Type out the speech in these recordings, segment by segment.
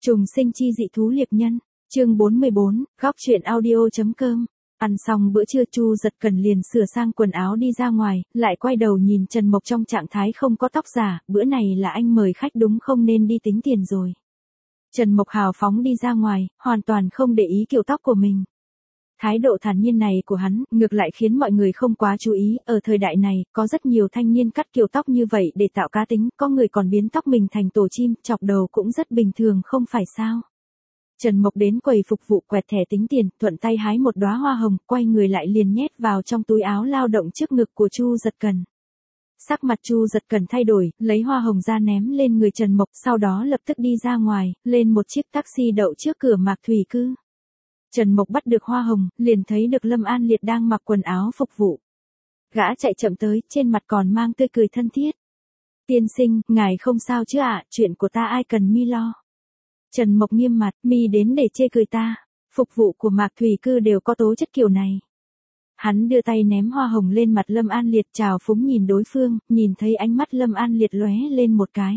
Trùng sinh chi dị thú liệp nhân, chương 44, góc truyện audio.com. Ăn xong bữa trưa Chu Giật Cần liền sửa sang quần áo đi ra ngoài, lại quay đầu nhìn Trần Mộc trong trạng thái không có tóc giả, bữa này là anh mời khách đúng không nên đi tính tiền rồi. Trần Mộc hào phóng đi ra ngoài, hoàn toàn không để ý kiểu tóc của mình. Thái độ thản nhiên này của hắn, ngược lại khiến mọi người không quá chú ý, ở thời đại này, có rất nhiều thanh niên cắt kiểu tóc như vậy để tạo cá tính, có người còn biến tóc mình thành tổ chim, chọc đầu cũng rất bình thường không phải sao. Trần Mộc đến quầy phục vụ quẹt thẻ tính tiền, thuận tay hái một đóa hoa hồng, quay người lại liền nhét vào trong túi áo lao động trước ngực của Chu Giật Cần. Sắc mặt Chu Giật Cần thay đổi, lấy hoa hồng ra ném lên người Trần Mộc, sau đó lập tức đi ra ngoài, lên một chiếc taxi đậu trước cửa Mạc Thủy Cư. Trần Mộc bắt được hoa hồng, liền thấy được Lâm An Liệt đang mặc quần áo phục vụ. Gã chạy chậm tới, trên mặt còn mang tươi cười thân thiết. Tiên sinh, ngài không sao chứ ạ, chuyện của ta ai cần mi lo. Trần Mộc nghiêm mặt, mi đến để chê cười ta. Phục vụ của Mạc Thủy Cư đều có tố chất kiểu này. Hắn đưa tay ném hoa hồng lên mặt Lâm An Liệt chào phúng nhìn đối phương, nhìn thấy ánh mắt Lâm An Liệt lóe lên một cái.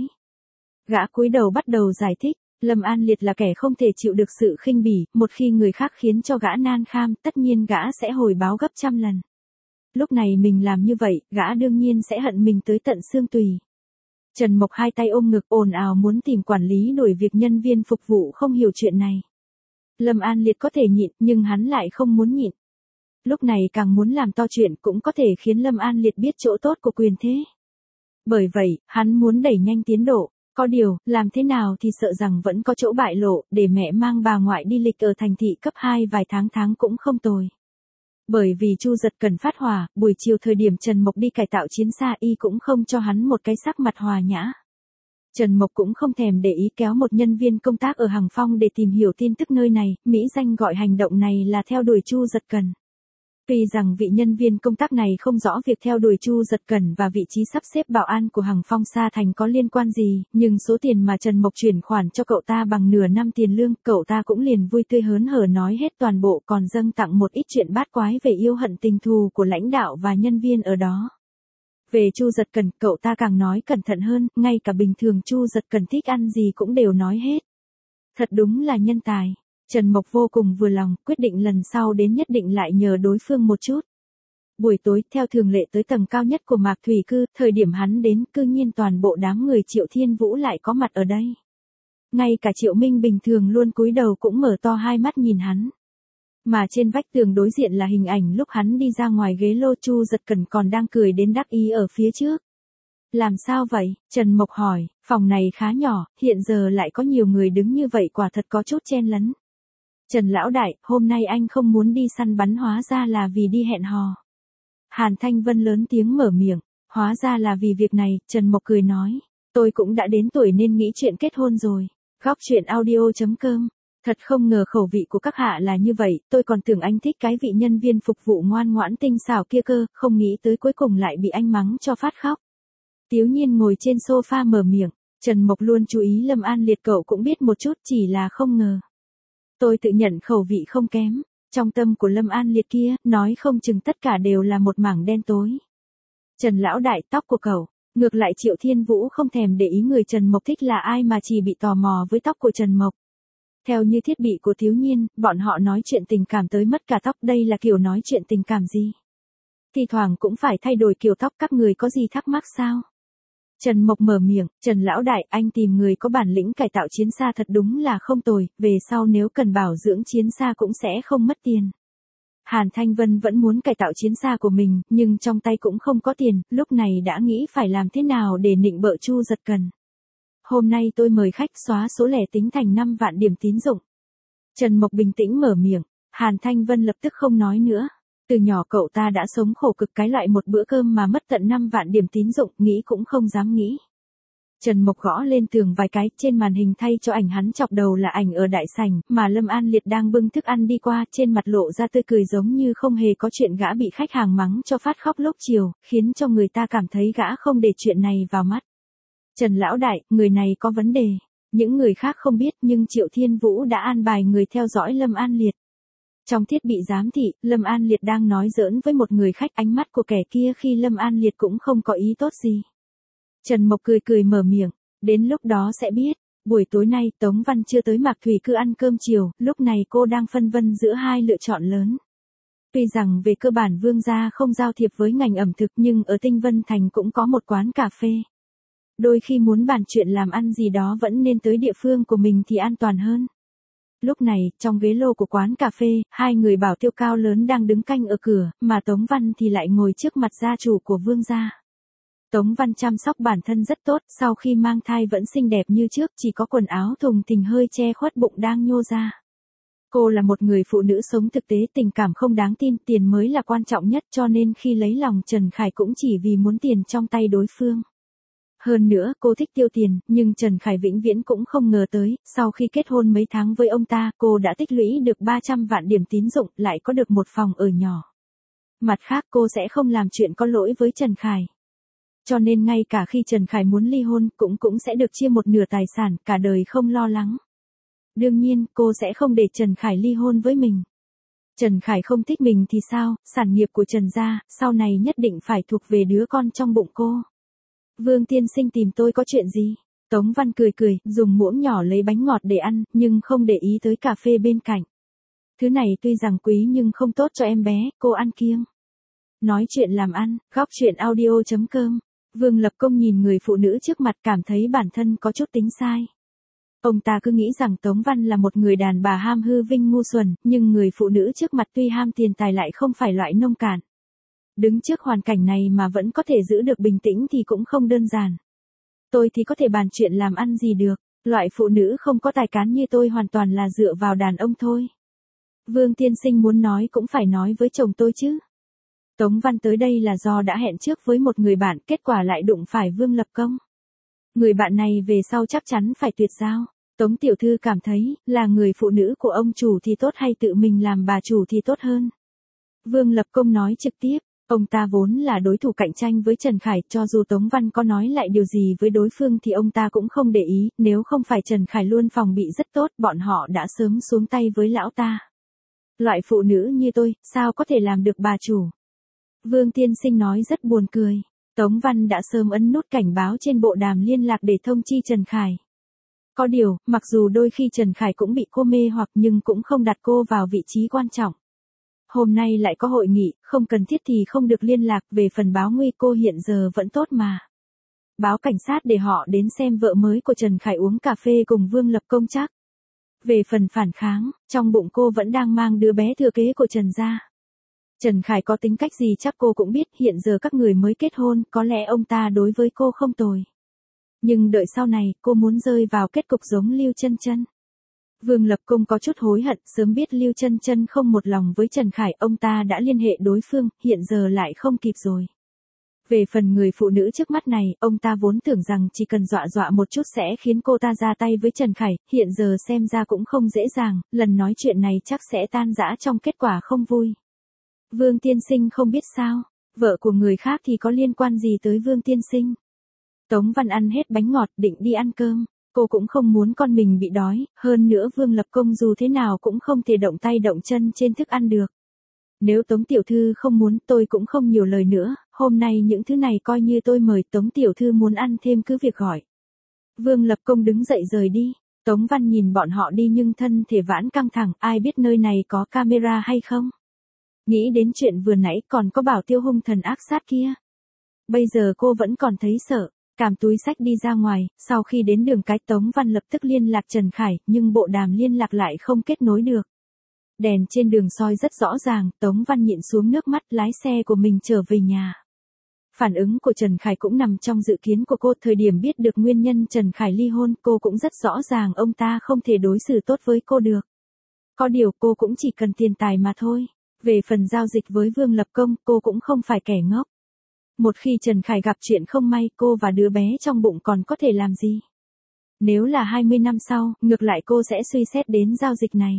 Gã cúi đầu bắt đầu giải thích. Lâm An Liệt là kẻ không thể chịu được sự khinh bỉ, một khi người khác khiến cho gã nan kham, tất nhiên gã sẽ hồi báo gấp trăm lần. Lúc này mình làm như vậy, gã đương nhiên sẽ hận mình tới tận xương tùy. Trần Mộc hai tay ôm ngực ồn ào muốn tìm quản lý đuổi việc nhân viên phục vụ không hiểu chuyện này. Lâm An Liệt có thể nhịn, nhưng hắn lại không muốn nhịn. Lúc này càng muốn làm to chuyện cũng có thể khiến Lâm An Liệt biết chỗ tốt của quyền thế. Bởi vậy, hắn muốn đẩy nhanh tiến độ. Có điều, làm thế nào thì sợ rằng vẫn có chỗ bại lộ, để mẹ mang bà ngoại đi lịch ở thành thị cấp 2 vài tháng cũng không tồi. Bởi vì Chu Giật Cần phát hỏa, buổi chiều thời điểm Trần Mộc đi cải tạo chiến xa y cũng không cho hắn một cái sắc mặt hòa nhã. Trần Mộc cũng không thèm để ý kéo một nhân viên công tác ở Hằng Phong để tìm hiểu tin tức nơi này, mỹ danh gọi hành động này là theo đuổi Chu Giật Cần. Tuy rằng vị nhân viên công tác này không rõ việc theo đuổi Chu Giật Cần và vị trí sắp xếp bảo an của Hằng Phong Sa Thành có liên quan gì, nhưng số tiền mà Trần Mộc chuyển khoản cho cậu ta bằng nửa năm tiền lương, cậu ta cũng liền vui tươi hớn hở nói hết toàn bộ, còn dâng tặng một ít chuyện bát quái về yêu hận tình thù của lãnh đạo và nhân viên ở đó. Về Chu Giật Cần, cậu ta càng nói cẩn thận hơn, ngay cả bình thường Chu Giật Cần thích ăn gì cũng đều nói hết. Thật đúng là nhân tài. Trần Mộc vô cùng vừa lòng, quyết định lần sau đến nhất định lại nhờ đối phương một chút. Buổi tối, theo thường lệ tới tầng cao nhất của Mạc Thủy Cư, thời điểm hắn đến, cư nhiên toàn bộ đám người Triệu Thiên Vũ lại có mặt ở đây. Ngay cả Triệu Minh bình thường luôn cúi đầu cũng mở to hai mắt nhìn hắn. Mà trên vách tường đối diện là hình ảnh lúc hắn đi ra ngoài ghế lô, Chu Giật Cần còn đang cười đến đắc ý ở phía trước. Làm sao vậy? Trần Mộc hỏi, phòng này khá nhỏ, hiện giờ lại có nhiều người đứng như vậy quả thật có chút chen lấn. Trần lão đại, hôm nay anh không muốn đi săn bắn hóa ra là vì đi hẹn hò. Hàn Thanh Vân lớn tiếng mở miệng, hóa ra là vì việc này, Trần Mộc cười nói, tôi cũng đã đến tuổi nên nghĩ chuyện kết hôn rồi. Góc truyện audio.com. Thật không ngờ khẩu vị của các hạ là như vậy, tôi còn tưởng anh thích cái vị nhân viên phục vụ ngoan ngoãn tinh xảo kia cơ, không nghĩ tới cuối cùng lại bị anh mắng cho phát khóc. Tiếu Nhiên ngồi trên sofa mở miệng, Trần Mộc luôn chú ý Lâm An Liệt, cậu cũng biết một chút, chỉ là không ngờ. Tôi tự nhận khẩu vị không kém, trong tâm của Lâm An Liệt kia, nói không chừng tất cả đều là một mảng đen tối. Trần lão đại, tóc của cậu, ngược lại Triệu Thiên Vũ không thèm để ý người Trần Mộc thích là ai mà chỉ bị tò mò với tóc của Trần Mộc. Theo như thiết bị của Tiếu Nhiên, bọn họ nói chuyện tình cảm tới mất cả tóc, đây là kiểu nói chuyện tình cảm gì? Thì thoảng cũng phải thay đổi kiểu tóc, các người có gì thắc mắc sao? Trần Mộc mở miệng, Trần lão đại, anh tìm người có bản lĩnh cải tạo chiến xa thật đúng là không tồi, về sau nếu cần bảo dưỡng chiến xa cũng sẽ không mất tiền. Hàn Thanh Vân vẫn muốn cải tạo chiến xa của mình, nhưng trong tay cũng không có tiền, lúc này đã nghĩ phải làm thế nào để nịnh bợ Chu Giật Cần. Hôm nay tôi mời khách xóa số lẻ tính thành 5 vạn điểm tín dụng. Trần Mộc bình tĩnh mở miệng, Hàn Thanh Vân lập tức không nói nữa. Từ nhỏ cậu ta đã sống khổ cực, cái loại một bữa cơm mà mất tận 5 vạn điểm tín dụng, nghĩ cũng không dám nghĩ. Trần Mộc gõ lên tường vài cái, trên màn hình thay cho ảnh hắn chọc đầu là ảnh ở đại sảnh, mà Lâm An Liệt đang bưng thức ăn đi qua, trên mặt lộ ra tươi cười giống như không hề có chuyện, gã bị khách hàng mắng cho phát khóc lúc chiều, khiến cho người ta cảm thấy gã không để chuyện này vào mắt. Trần lão đại, người này có vấn đề. Những người khác không biết nhưng Triệu Thiên Vũ đã an bài người theo dõi Lâm An Liệt. Trong thiết bị giám thị, Lâm An Liệt đang nói giỡn với một người khách, ánh mắt của kẻ kia khi Lâm An Liệt cũng không có ý tốt gì. Trần Mộc cười cười mở miệng, đến lúc đó sẽ biết. Buổi tối nay Tống Văn chưa tới Mạc Thủy Cư ăn cơm chiều, lúc này cô đang phân vân giữa hai lựa chọn lớn. Tuy rằng về cơ bản Vương gia không giao thiệp với ngành ẩm thực nhưng ở Tinh Vân Thành cũng có một quán cà phê. Đôi khi muốn bàn chuyện làm ăn gì đó vẫn nên tới địa phương của mình thì an toàn hơn. Lúc này, trong ghế lô của quán cà phê, hai người bảo tiêu cao lớn đang đứng canh ở cửa, mà Tống Văn thì lại ngồi trước mặt gia chủ của Vương gia. Tống Văn chăm sóc bản thân rất tốt, sau khi mang thai vẫn xinh đẹp như trước, chỉ có quần áo thùng thình hơi che khuất bụng đang nhô ra. Cô là một người phụ nữ sống thực tế, tình cảm không đáng tin, tiền mới là quan trọng nhất, cho nên khi lấy lòng Trần Khải cũng chỉ vì muốn tiền trong tay đối phương. Hơn nữa, cô thích tiêu tiền, nhưng Trần Khải vĩnh viễn cũng không ngờ tới, sau khi kết hôn mấy tháng với ông ta, cô đã tích lũy được 300 vạn điểm tín dụng, lại có được một phòng ở nhỏ. Mặt khác cô sẽ không làm chuyện có lỗi với Trần Khải. Cho nên ngay cả khi Trần Khải muốn ly hôn, cũng sẽ được chia một nửa tài sản, cả đời không lo lắng. Đương nhiên, cô sẽ không để Trần Khải ly hôn với mình. Trần Khải không thích mình thì sao, sản nghiệp của Trần gia, sau này nhất định phải thuộc về đứa con trong bụng cô. Vương tiên sinh tìm tôi có chuyện gì? Tống Văn cười cười, dùng muỗng nhỏ lấy bánh ngọt để ăn, nhưng không để ý tới cà phê bên cạnh. Thứ này tuy rằng quý nhưng không tốt cho em bé, cô ăn kiêng. Nói chuyện làm ăn, góc chuyện audio.com. Vương Lập Công nhìn người phụ nữ trước mặt cảm thấy bản thân có chút tính sai. Ông ta cứ nghĩ rằng Tống Văn là một người đàn bà ham hư vinh ngu xuẩn, nhưng người phụ nữ trước mặt tuy ham tiền tài lại không phải loại nông cạn. Đứng trước hoàn cảnh này mà vẫn có thể giữ được bình tĩnh thì cũng không đơn giản. Tôi thì có thể bàn chuyện làm ăn gì được, loại phụ nữ không có tài cán như tôi hoàn toàn là dựa vào đàn ông thôi. Vương tiên sinh muốn nói cũng phải nói với chồng tôi chứ. Tống Văn tới đây là do đã hẹn trước với một người bạn, kết quả lại đụng phải Vương Lập Công. Người bạn này về sau chắc chắn phải tuyệt giao. Tống tiểu thư cảm thấy, là người phụ nữ của ông chủ thì tốt hay tự mình làm bà chủ thì tốt hơn. Vương Lập Công nói trực tiếp, ông ta vốn là đối thủ cạnh tranh với Trần Khải, cho dù Tống Văn có nói lại điều gì với đối phương thì ông ta cũng không để ý, nếu không phải Trần Khải luôn phòng bị rất tốt, bọn họ đã sớm xuống tay với lão ta. Loại phụ nữ như tôi, sao có thể làm được bà chủ? Vương tiên sinh nói rất buồn cười. Tống Văn đã sớm ấn nút cảnh báo trên bộ đàm liên lạc để thông chi Trần Khải. Có điều, mặc dù đôi khi Trần Khải cũng bị cô mê hoặc nhưng cũng không đặt cô vào vị trí quan trọng. Hôm nay lại có hội nghị, không cần thiết thì không được liên lạc, về phần báo nguy cô hiện giờ vẫn tốt mà. Báo cảnh sát để họ đến xem vợ mới của Trần Khải uống cà phê cùng Vương Lập Công chắc. Về phần phản kháng, trong bụng cô vẫn đang mang đứa bé thừa kế của Trần gia. Trần Khải có tính cách gì chắc cô cũng biết, hiện giờ các người mới kết hôn, có lẽ ông ta đối với cô không tồi. Nhưng đợi sau này, cô muốn rơi vào kết cục giống Lưu Chân Chân. Vương Lập Công có chút hối hận, sớm biết Lưu Chân Chân không một lòng với Trần Khải, ông ta đã liên hệ đối phương, hiện giờ lại không kịp rồi. Về phần người phụ nữ trước mắt này, ông ta vốn tưởng rằng chỉ cần dọa dọa một chút sẽ khiến cô ta ra tay với Trần Khải, hiện giờ xem ra cũng không dễ dàng, lần nói chuyện này chắc sẽ tan rã trong kết quả không vui. Vương tiên sinh không biết sao, vợ của người khác thì có liên quan gì tới Vương tiên sinh. Tống Văn ăn hết bánh ngọt định đi ăn cơm, cô cũng không muốn con mình bị đói, hơn nữa Vương Lập Công dù thế nào cũng không thể động tay động chân trên thức ăn được. Nếu Tống tiểu thư không muốn tôi cũng không nhiều lời nữa, hôm nay những thứ này coi như tôi mời, Tống tiểu thư muốn ăn thêm cứ việc gọi. Vương Lập Công đứng dậy rời đi, Tống Văn nhìn bọn họ đi nhưng thân thể vãn căng thẳng, ai biết nơi này có camera hay không. Nghĩ đến chuyện vừa nãy còn có bảo tiêu hung thần ác sát kia. Bây giờ cô vẫn còn thấy sợ, cảm túi xách đi ra ngoài, sau khi đến đường cái Tống Văn lập tức liên lạc Trần Khải, nhưng bộ đàm liên lạc lại không kết nối được. Đèn trên đường soi rất rõ ràng, Tống Văn nhịn xuống nước mắt lái xe của mình trở về nhà. Phản ứng của Trần Khải cũng nằm trong dự kiến của cô, thời điểm biết được nguyên nhân Trần Khải ly hôn, cô cũng rất rõ ràng ông ta không thể đối xử tốt với cô được. Có điều cô cũng chỉ cần tiền tài mà thôi. Về phần giao dịch với Vương Lập Công, cô cũng không phải kẻ ngốc. Một khi Trần Khải gặp chuyện không may, cô và đứa bé trong bụng còn có thể làm gì? Nếu là 20 năm sau, ngược lại cô sẽ suy xét đến giao dịch này.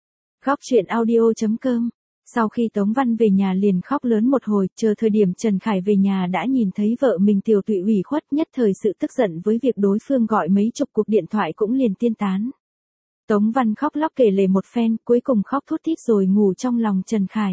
Góc chuyện audio.com. Sau khi Tống Văn về nhà liền khóc lớn một hồi, chờ thời điểm Trần Khải về nhà đã nhìn thấy vợ mình Tiểu Tụy ủy khuất, nhất thời sự tức giận với việc đối phương gọi mấy chục cuộc điện thoại cũng liền tiên tán. Tống Văn khóc lóc kể lể một phen, cuối cùng khóc thút thít rồi ngủ trong lòng Trần Khải.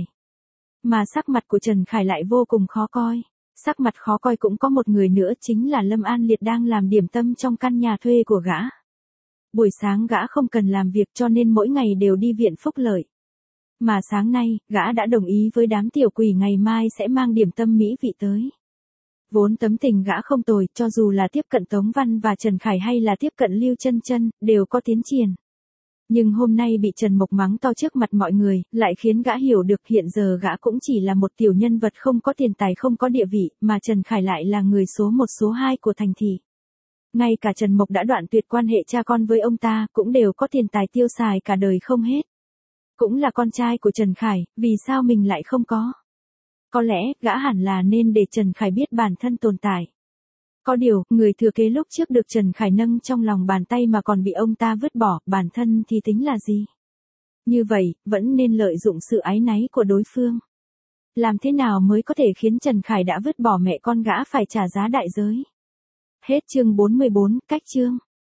Mà sắc mặt của Trần Khải lại vô cùng khó coi. Sắc mặt khó coi cũng có một người nữa, chính là Lâm An Liệt đang làm điểm tâm trong căn nhà thuê của gã. buổi sáng gã không cần làm việc cho nên mỗi ngày đều đi viện phúc lợi. Mà sáng nay, gã đã đồng ý với đám tiểu quỷ ngày mai sẽ mang điểm tâm mỹ vị tới. Vốn tấm tình gã không tồi, cho dù là tiếp cận Tống Văn và Trần Khải hay là tiếp cận Lưu Chân Chân, đều có tiến triển. Nhưng hôm nay bị Trần Mộc mắng to trước mặt mọi người, lại khiến gã hiểu được hiện giờ gã cũng chỉ là một tiểu nhân vật không có tiền tài không có địa vị, mà Trần Khải lại là người số 1 số 2 của thành thị. Ngay cả Trần Mộc đã đoạn tuyệt quan hệ cha con với ông ta, cũng đều có tiền tài tiêu xài cả đời không hết. Cũng là con trai của Trần Khải, vì sao mình lại không có? Có lẽ, gã hẳn là nên để Trần Khải biết bản thân tồn tại. Có điều, người thừa kế lúc trước được Trần Khải nâng trong lòng bàn tay mà còn bị ông ta vứt bỏ, bản thân thì tính là gì? Như vậy, vẫn nên lợi dụng sự áy náy của đối phương. Làm thế nào mới có thể khiến Trần Khải đã vứt bỏ mẹ con gã phải trả giá đại giới? Hết chương 44, cách chương.